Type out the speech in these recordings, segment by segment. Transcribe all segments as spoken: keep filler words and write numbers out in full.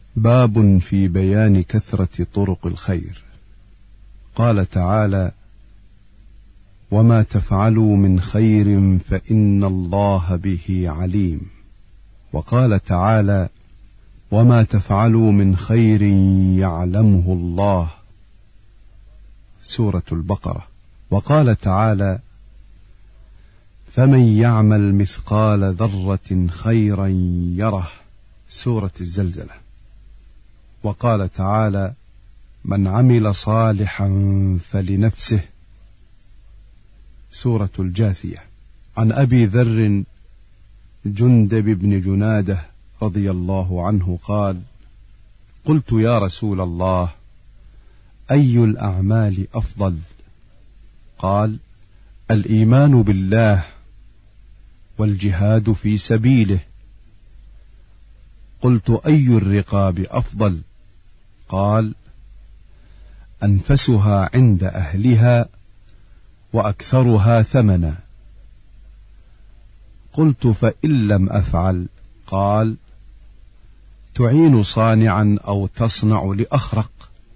باب في بيان كثرة طرق الخير. قال تعالى: وما تفعلوا من خير فإن الله به عليم. وقال تعالى: وما تفعلوا من خير يعلمه الله. سورة البقرة. وقال تعالى: فمن يعمل مثقال ذرة خيرا يره. سورة الزلزلة. وقال تعالى: من عمل صالحا فلنفسه. سورة الجاثية. عن أبي ذر جندب بن جنادة رضي الله عنه قال: قلت يا رسول الله، أي الأعمال أفضل؟ قال: الإيمان بالله والجهاد في سبيله. قلت: أي الرقاب أفضل؟ قال: أنفسها عند أهلها وأكثرها ثمنا. قلت: فإن لم أفعل؟ قال: تعين صانعا أو تصنع لأخرق.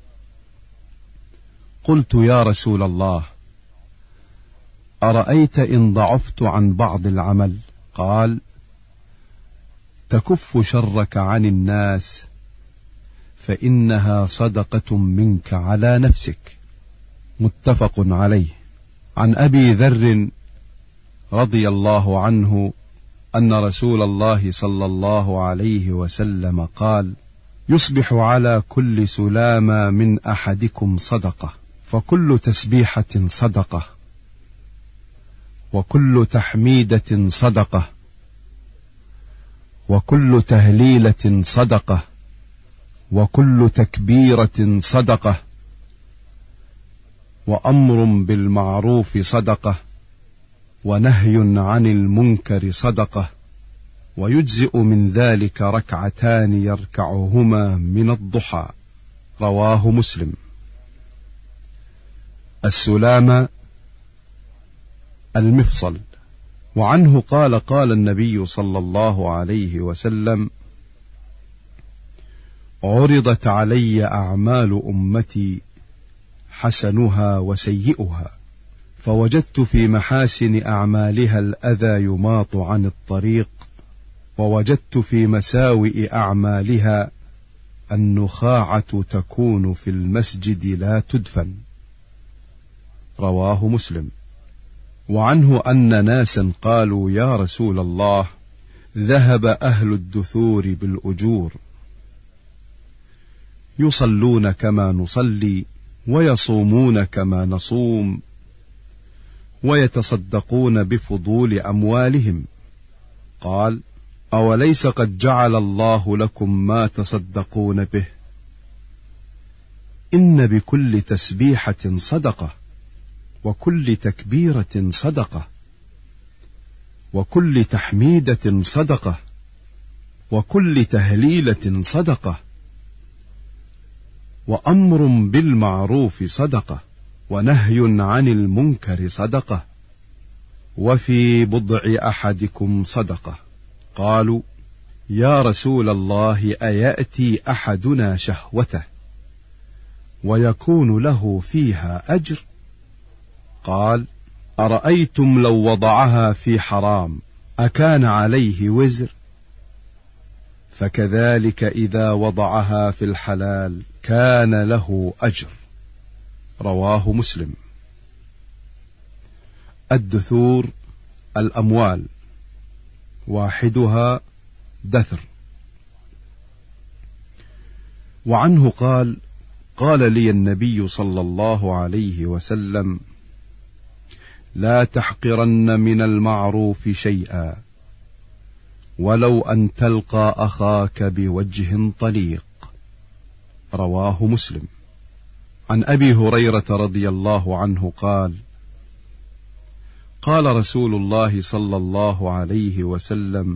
قلت: يا رسول الله، أرأيت إن ضعفت عن بعض العمل؟ قال: تكف شرك عن الناس فإنها صدقة منك على نفسك. متفق عليه. عن أبي ذر رضي الله عنه أن رسول الله صلى الله عليه وسلم قال: يصبح على كل سلامة من أحدكم صدقة، فكل تسبيحة صدقة، وكل تحميدة صدقة، وكل تهليلة صدقة، وكل تكبيرة صدقة، وأمر بالمعروف صدقة، ونهي عن المنكر صدقة، ويجزئ من ذلك ركعتان يركعهما من الضحى. رواه مسلم. السلامة المفصل. وعنه قال: قال النبي صلى الله عليه وسلم: عرضت علي أعمال أمتي حسنها وسيئها، فوجدت في محاسن أعمالها الأذى يماط عن الطريق، ووجدت في مساوئ أعمالها النخاعة تكون في المسجد لا تدفن. رواه مسلم. وعنه أن ناسا قالوا: يا رسول الله، ذهب أهل الدثور بالأجور، يصلون كما نصلي، ويصومون كما نصوم، ويتصدقون بفضول أموالهم. قال: أوليس قد جعل الله لكم ما تصدقون به؟ إن بكل تسبيحة صدقة، وكل تكبيرة صدقة، وكل تحميدة صدقة، وكل تهليلة صدقة، وأمر بالمعروف صدقة، ونهي عن المنكر صدقة، وفي بضع أحدكم صدقة. قالوا: يا رسول الله، أيأتي أحدنا شهوته ويكون له فيها أجر؟ قال: أرأيتم لو وضعها في حرام أكان عليه وزر؟ فكذلك إذا وضعها في الحلال كان له أجر. رواه مسلم. الدثور الأموال، واحدها دثر. وعنه قال: قال لي النبي صلى الله عليه وسلم: لا تحقرن من المعروف شيئا، ولو أن تلقى أخاك بوجه طليق. رواه مسلم. عن أبي هريرة رضي الله عنه قال: قال رسول الله صلى الله عليه وسلم: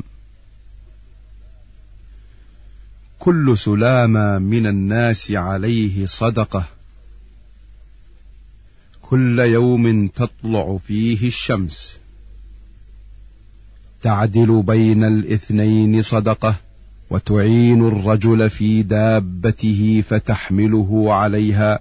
كل سلامة من الناس عليه صدقة، كل يوم تطلع فيه الشمس، تعدل بين الاثنين صدقة، وتعين الرجل في دابته فتحمله عليها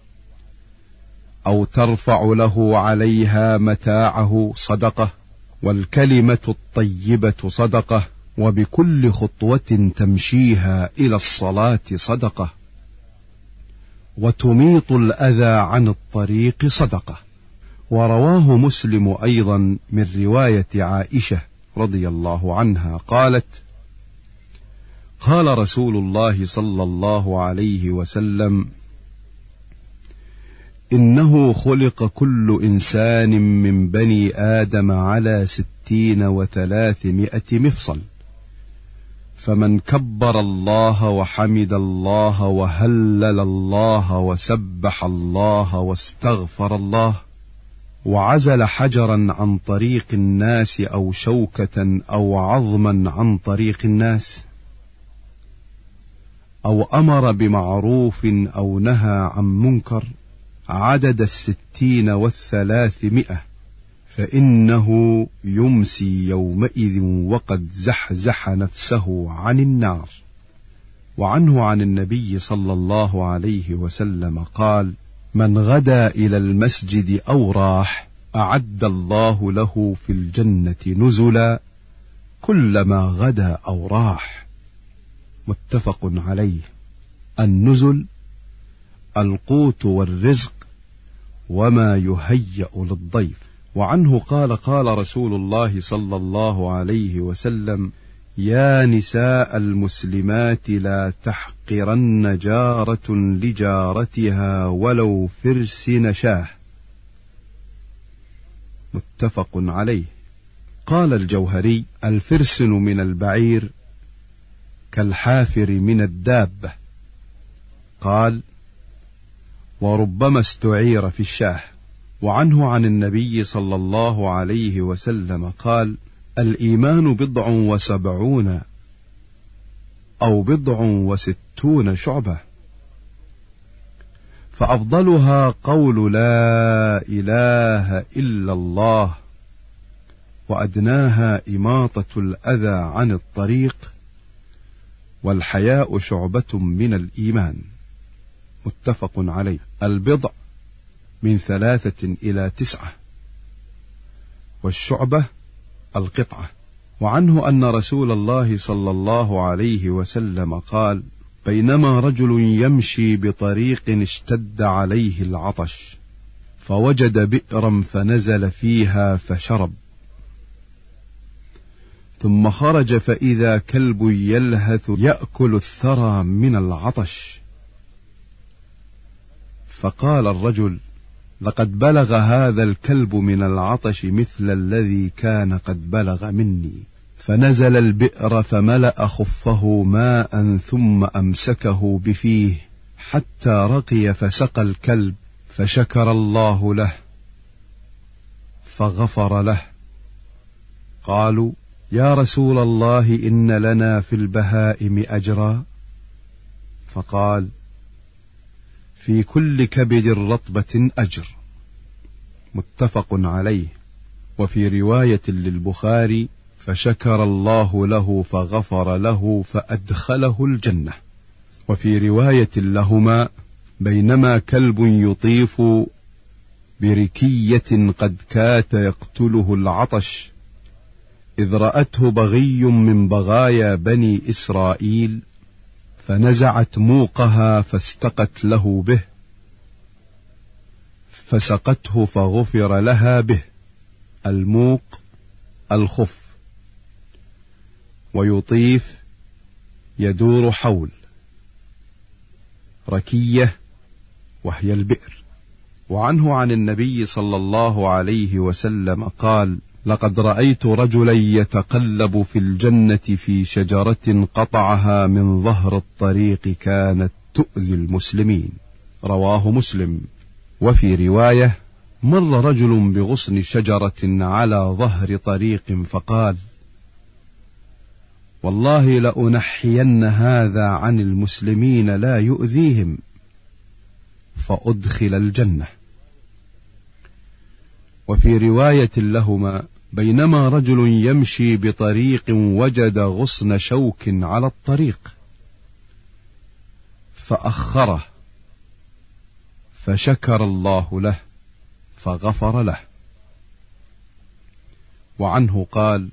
أو ترفع له عليها متاعه صدقة، والكلمة الطيبة صدقة، وبكل خطوة تمشيها إلى الصلاة صدقة، وتميط الأذى عن الطريق صدقة. ورواه مسلم أيضا من رواية عائشة رضي الله عنها قالت: قال رسول الله صلى الله عليه وسلم: إنه خلق كل إنسان من بني آدم على ستين وثلاثمائة مفصل، فمن كبر الله وحمد الله وهلل الله وسبح الله واستغفر الله وعزل حجرا عن طريق الناس أو شوكة أو عظما عن طريق الناس أو أمر بمعروف أو نهى عن منكر عدد الستين والثلاثمائة، فإنه يمسي يومئذ وقد زحزح نفسه عن النار. وعنه عن النبي صلى الله عليه وسلم قال: من غدا إلى المسجد أو راح أعد الله له في الجنة نزلا كلما غدا أو راح. متفق عليه. النزل القوت والرزق وما يهيأ للضيف. وعنه قال: قال رسول الله صلى الله عليه وسلم: يا نساء المسلمات لا تحقرن جارة لجارتها ولو فرس نشاه. متفق عليه. قال الجوهري: الفرسن من البعير كالحافر من الدابة. قال: وربما استعير في الشاه. وعنه عن النبي صلى الله عليه وسلم قال: الإيمان بضع وسبعون أو بضع وستون شعبة، فأفضلها قول لا إله إلا الله، وأدناها إماطة الأذى عن الطريق، والحياء شعبة من الإيمان. متفق عليه. البضع من ثلاثة إلى تسعة، والشعبة القطعة. وعنه أن رسول الله صلى الله عليه وسلم قال: بينما رجل يمشي بطريق اشتد عليه العطش، فوجد بئرا فنزل فيها فشرب، ثم خرج فإذا كلب يلهث يأكل الثرى من العطش، فقال الرجل: لقد بلغ هذا الكلب من العطش مثل الذي كان قد بلغ مني. فنزل البئر فملأ خفه ماء ثم أمسكه بفيه حتى رقي فسقى الكلب، فشكر الله له فغفر له. قالوا: يا رسول الله إن لنا في البهائم أجرا؟ فقال: في كل كبد رطبة أجر. متفق عليه. وفي رواية للبخاري: فشكر الله له فغفر له فأدخله الجنة. وفي رواية لهما: بينما كلب يطيف بركية قد كاد يقتله العطش، إذ رأته بغي من بغايا بني إسرائيل، فنزعت موقها فاستقت له به، فسقته فغفر لها به. الموق الخف، ويطيف يدور حول، ركية وهي البئر. وعنه عن النبي صلى الله عليه وسلم قال: لقد رأيت رجلا يتقلب في الجنة في شجرة قطعها من ظهر الطريق كانت تؤذي المسلمين. رواه مسلم. وفي رواية: مر رجل بغصن شجرة على ظهر طريق فقال: والله لأنحين هذا عن المسلمين لا يؤذيهم، فأدخل الجنة. وفي رواية لهما: بينما رجل يمشي بطريق وجد غصن شوك على الطريق فأخره، فشكر الله له فغفر له. وعنه قال: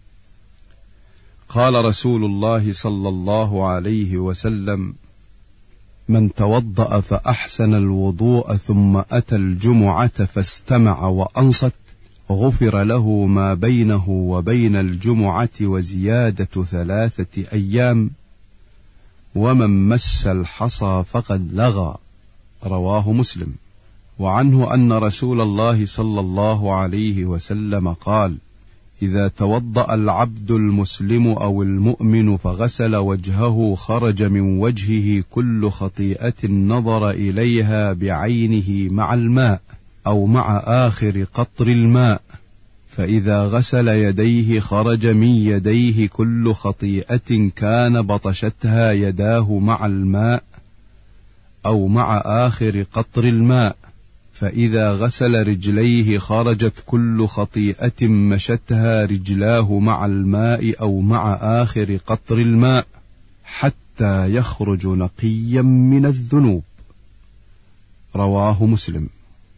قال رسول الله صلى الله عليه وسلم: من توضأ فأحسن الوضوء ثم أتى الجمعة فاستمع وأنصت غفر له ما بينه وبين الجمعة وزيادة ثلاثة أيام، ومن مس الحصى فقد لغى. رواه مسلم. وعنه أن رسول الله صلى الله عليه وسلم قال: إذا توضأ العبد المسلم أو المؤمن فغسل وجهه خرج من وجهه كل خطيئة نظر إليها بعينه مع الماء أو مع آخر قطر الماء، فإذا غسل يديه خرج من يديه كل خطيئة كان بطشتها يداه مع الماء أو مع آخر قطر الماء، فإذا غسل رجليه خرجت كل خطيئة مشتها رجلاه مع الماء أو مع آخر قطر الماء حتى يخرج نقيا من الذنوب. رواه مسلم.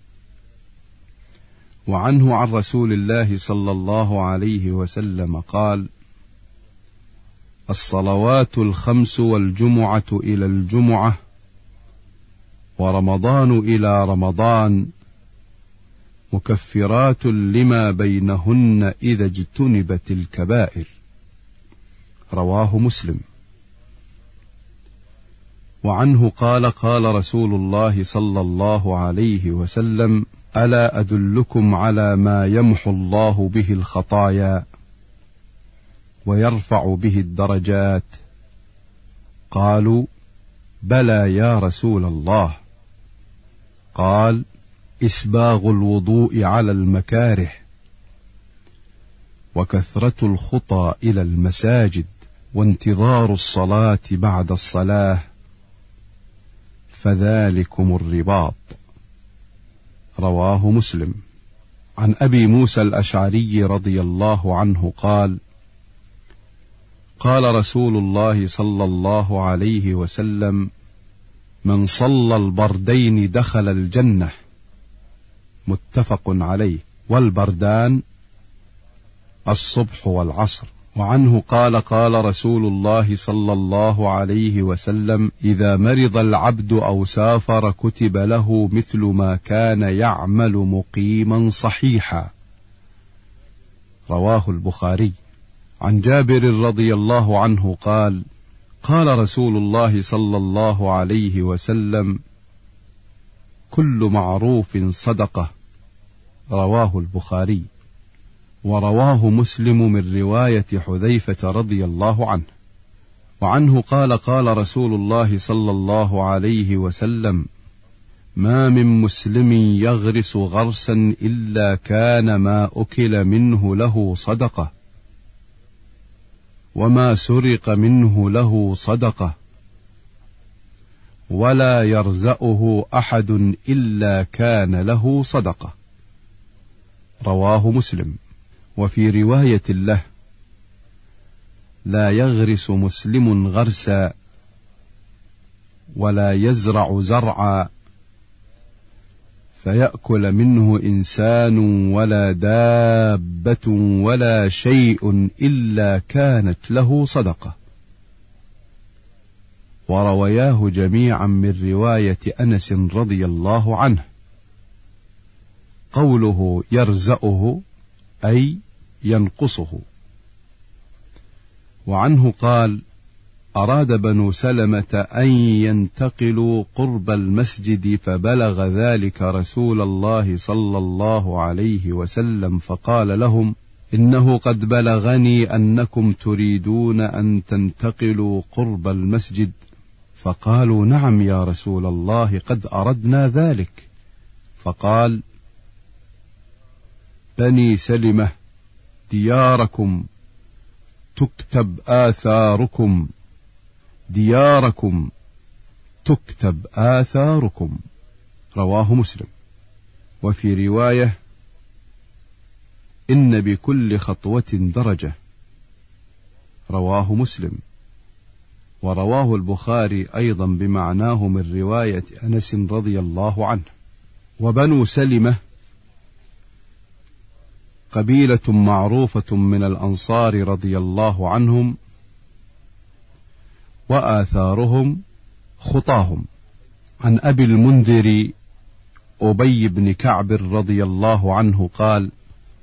وعنه عن رسول الله صلى الله عليه وسلم قال: الصلوات الخمس والجمعة إلى الجمعة ورمضان إلى رمضان مكفرات لما بينهن إذا اجتنبت الكبائر. رواه مسلم. وعنه قال: قال رسول الله صلى الله عليه وسلم: ألا أدلكم على ما يمحو الله به الخطايا ويرفع به الدرجات؟ قالوا: بلى يا رسول الله. قال: إسباغ الوضوء على المكاره، وكثرة الخطى إلى المساجد، وانتظار الصلاة بعد الصلاة، فذلكم الرباط. رواه مسلم. عن أبي موسى الأشعري رضي الله عنه قال: قال رسول الله صلى الله عليه وسلم: من صلى البردين دخل الجنة. متفق عليه. والبردان الصبح والعصر. وعنه قال: قال رسول الله صلى الله عليه وسلم: إذا مرض العبد أو سافر كتب له مثل ما كان يعمل مقيما صحيحا. رواه البخاري. عن جابر رضي الله عنه قال: قال رسول الله صلى الله عليه وسلم: كل معروف صدقة. رواه البخاري. ورواه مسلم من رواية حذيفة رضي الله عنه. وعنه قال: قال رسول الله صلى الله عليه وسلم: ما من مسلم يغرس غرسا إلا كان ما أكل منه له صدقة، وما سرق منه له صدقة، ولا يرزأه أحد إلا كان له صدقة. رواه مسلم. وفي رواية له: لا يغرس مسلم غرسا ولا يزرع زرعا فيأكل منه إنسان ولا دابة ولا شيء إلا كانت له صدقة. وروياه جميعا من رواية أنس رضي الله عنه. قوله يرزأه أي ينقصه. وعنه قال: أراد بنو سلمة أن ينتقلوا قرب المسجد فبلغ ذلك رسول الله صلى الله عليه وسلم فقال لهم: إنه قد بلغني أنكم تريدون أن تنتقلوا قرب المسجد. فقالوا: نعم يا رسول الله، قد أردنا ذلك. فقال: بني سلمة دياركم تكتب آثاركم، دياركم تكتب آثاركم. رواه مسلم. وفي رواية: إن بكل خطوة درجة. رواه مسلم. ورواه البخاري أيضا بمعناه من رواية أنس رضي الله عنه. وبنو سلمة قبيلة معروفة من الأنصار رضي الله عنهم، وآثارهم خطاهم. عن أبي المنذر أبي بن كعب رضي الله عنه قال: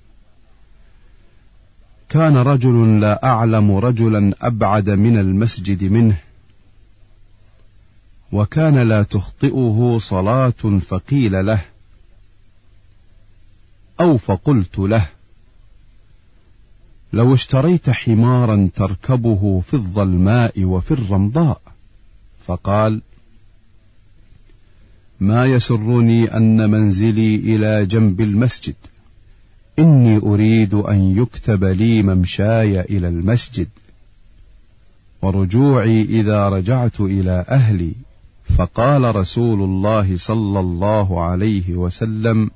كان رجل لا أعلم رجلا أبعد من المسجد منه، وكان لا تخطئه صلاة، فقيل له أو فقلت له: لو اشتريت حمارا تركبه في الظلماء وفي الرمضاء. فقال: ما يسرني أن منزلي إلى جنب المسجد، إني أريد أن يكتب لي ممشاي إلى المسجد ورجوعي إذا رجعت إلى أهلي. فقال رسول الله صلى الله عليه وسلم: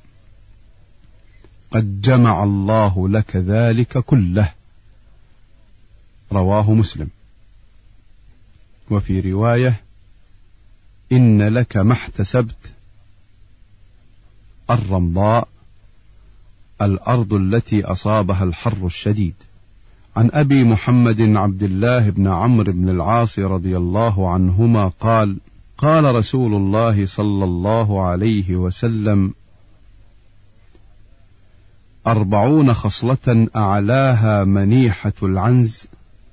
قد جمع الله لك ذلك كله. رواه مسلم. وفي رواية: إن لك ما احتسبت. الرمضاء الأرض التي أصابها الحر الشديد. عن أبي محمد عبد الله بن عمرو بن العاص رضي الله عنهما قال: قال رسول الله صلى الله عليه وسلم: أربعون خصلة أعلاها منيحة العنز،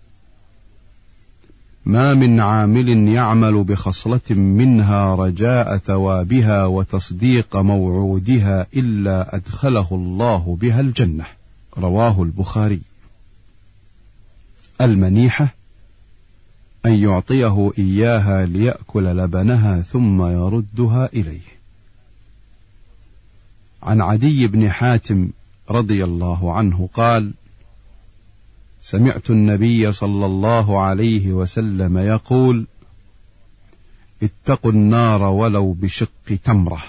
ما من عامل يعمل بخصلة منها رجاء ثوابها وتصديق موعودها إلا أدخله الله بها الجنة. رواه البخاري. المنيحة أن يعطيه إياها ليأكل لبنها ثم يردها إليه. عن عدي بن حاتم رضي الله عنه قال: سمعت النبي صلى الله عليه وسلم يقول: اتقوا النار ولو بشق تمرة.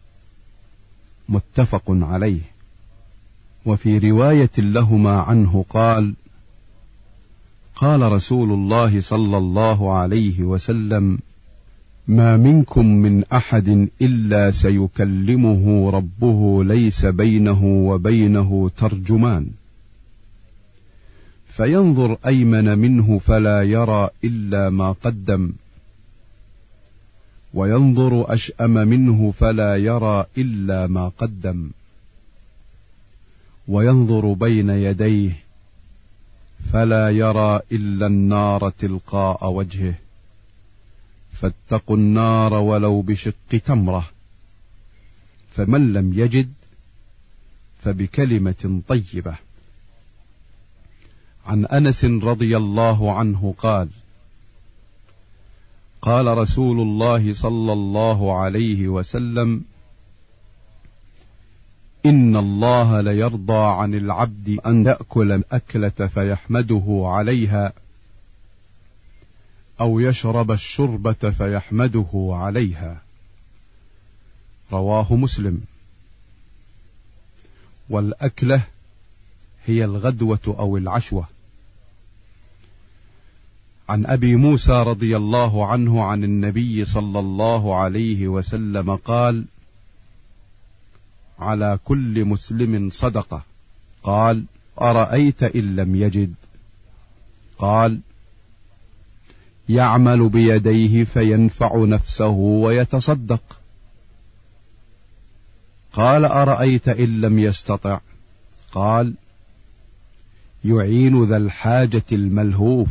متفق عليه. وفي رواية لهما عنه قال: قال رسول الله صلى الله عليه وسلم: ما منكم من أحد إلا سيكلمه ربه ليس بينه وبينه ترجمان، فينظر أيمن منه فلا يرى إلا ما قدم، وينظر أشأم منه فلا يرى إلا ما قدم، وينظر بين يديه فلا يرى إلا النار تلقاء وجهه، فاتقوا النار ولو بشق تمرة. فمن لم يجد فبكلمة طيبة. عن أنس رضي الله عنه قال: قال رسول الله صلى الله عليه وسلم: إن الله ليرضى عن العبد أن يأكل أكلة فيحمده عليها، أو يشرب الشربة فيحمده عليها. رواه مسلم. والأكلة هي الغدوة أو العشوة. عن أبي موسى رضي الله عنه عن النبي صلى الله عليه وسلم قال: على كل مسلم صدقة. قال: أرأيت إن لم يجد؟ قال: يعمل بيديه فينفع نفسه ويتصدق. قال: أرأيت إن لم يستطع؟ قال: يعين ذا الحاجة الملهوف.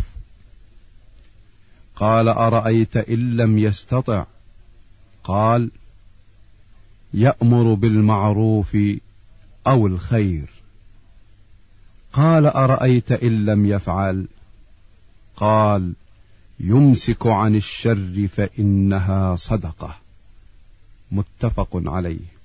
قال: أرأيت إن لم يستطع؟ قال: يأمر بالمعروف أو الخير. قال: أرأيت إن لم يفعل؟ قال: يمسك عن الشر فإنها صدقة. متفق عليه.